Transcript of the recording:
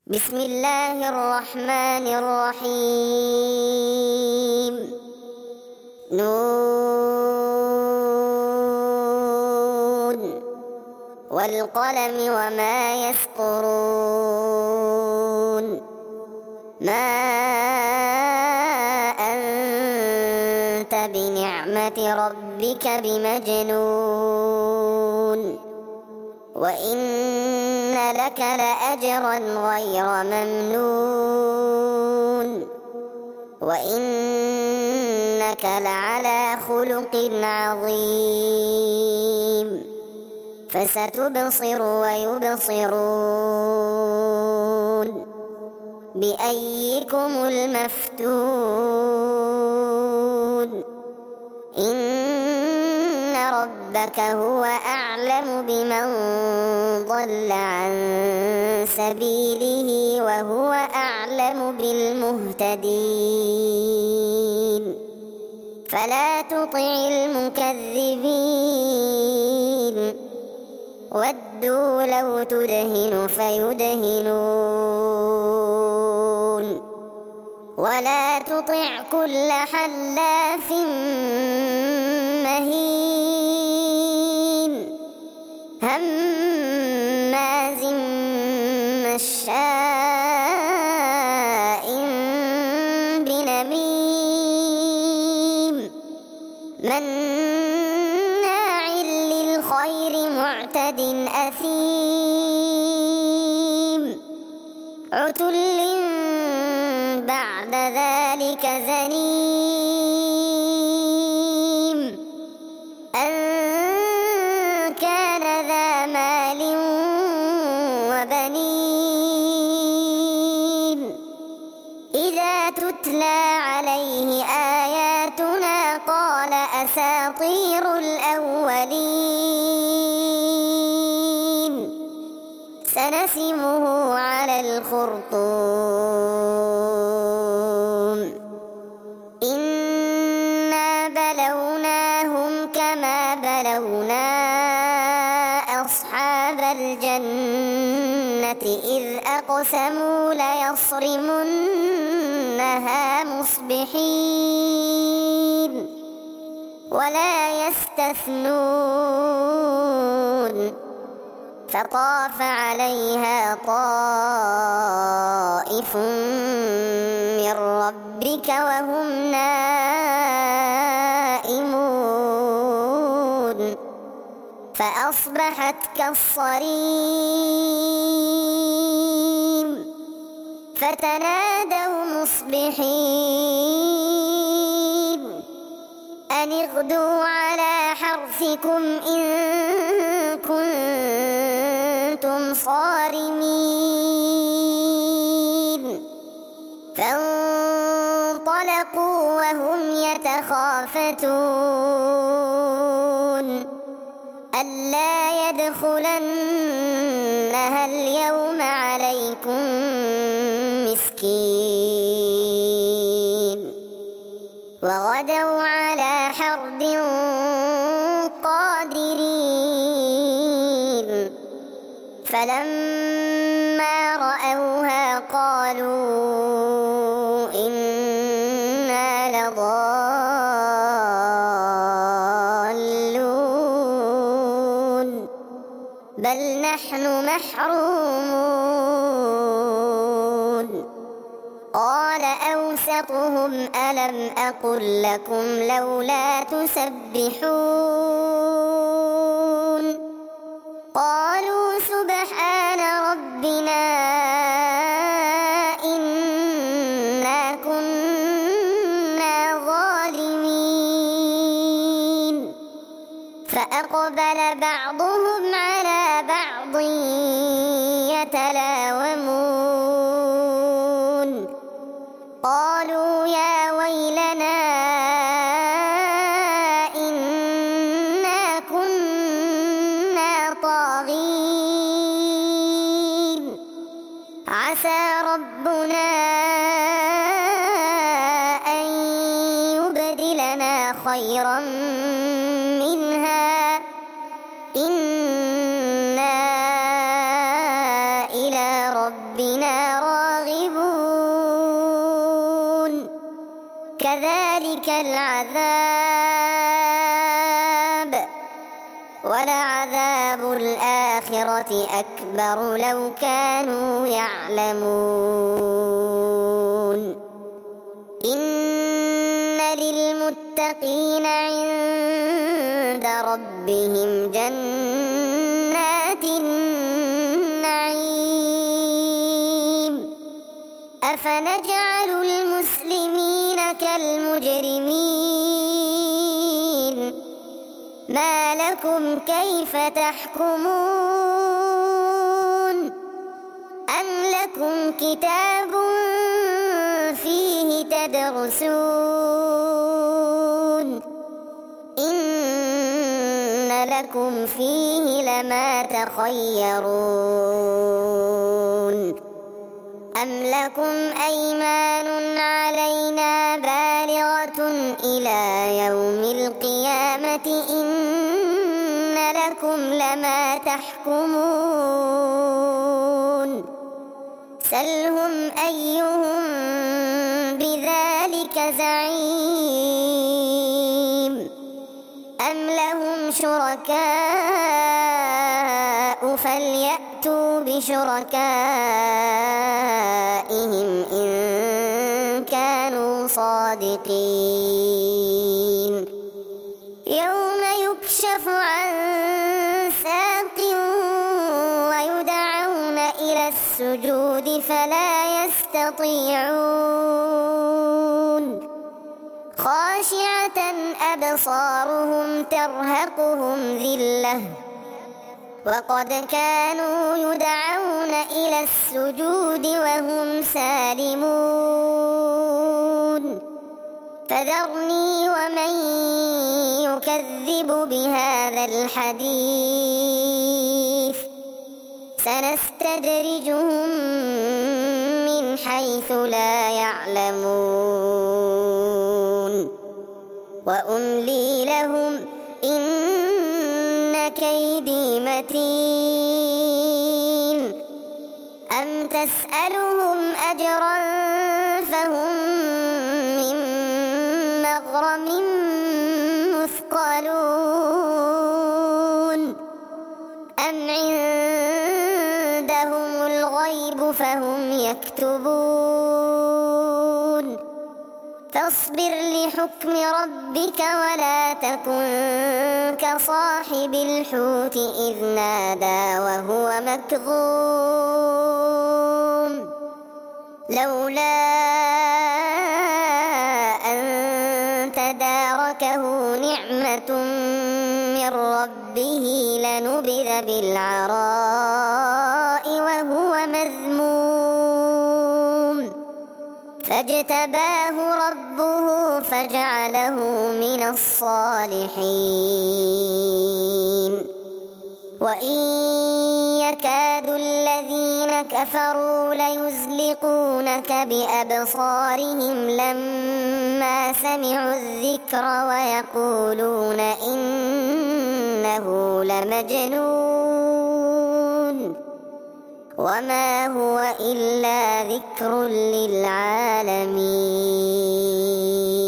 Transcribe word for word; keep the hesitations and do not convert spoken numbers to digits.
بسم الله الرحمن الرحيم. نون والقلم وما يسطرون. ما أنت بنعمة ربك بمجنون وإن لك لأجرا غير ممنون وإنك لعلى خلق عظيم. فستبصر ويبصرون بأيكم المفتون. إن ربك هو أعلم بمن ضل عن سبيله وهو أعلم بالمهتدين. فلا تطع المكذبين ودوا لو تدهن فيدهنون ولا تطع كل حلاف مهين هماز مشاء بنميم مناع للخير معتد أثيم عتل بعد ذلك زنيم أن كان ذا مال وبنين إذا تتلى عليه آياتنا قال أساطير الأولين سنسمه على الخرطوم. إنا بلوناهم كما بلونا أصحاب الجنة إذ أقسموا ليصرمنها مصبحين ولا يستثنون فطاف عليها طائف من ربك وهم نائمون فأصبحت كالصريم فتنادوا مصبحين أن اغدوا على حرثكم إن كنتم صارمين فانطلقوا وهم يتخافتون ألا يدخلنها اليوم عليكم مسكين وغدوا على حرد قادرين فلما رأوها قالوا إنا لضالون بل نحن محرومون. قال أوسطهم ألم أقل لكم لولا تسبحون قالوا سبحان ربنا إنا كنا ظالمين فأقبل بعضهم على بعض يتلاومون قالوا يا ويلنا إنا كنا طاغين عسى ربنا أن يبدلنا خيرا منها إنا إلى ربنا ربنا راغبون كذلك العذاب ولعذاب الآخرة أكبر لو كانوا يعلمون إن للمتقين عند ربهم جنات النعيم أفنجعل المسلمين كالمجرمين ما لكم كيف تحكمون أم لكم كتاب فيه تدرسون إن لكم فيه لما تخيرون أم لكم أيمان علينا بالغة إلى يوم القيامة إن لكم لما تحكمون سلهم أيهم بذلك زعيم أم لهم شركاء فليأتوا بشركائهم إن كانوا صادقين يوم يكشف عن ساق ويدعون إلى السجود فلا يستطيعون خاشعة أبصارهم ترهقهم ذلة وقد كانوا يدعون إلى السجود وهم سالمون فذرني ومن يكذب بهذا الحديث سنستدرجهم من حيث لا يعلمون وأملي لهم إن كيدي متين أم تسألهم أجرا فهم من مغرم مثقلون أم عندهم الغيب فهم يكتبون فاصبر لحكم ربك ولا تكن كصاحب الحوت إذ نادى وهو مكظوم لولا أن تداركه نعمة من ربه لنبذ بالعراء وهو مذموم فاجتباه ربه فجعله من الصالحين وإن يكاد الذين كفروا ليزلقونك بأبصارهم لما سمعوا الذكر ويقولون إنه لمجنون وما هو إلا ذكر للعالمين.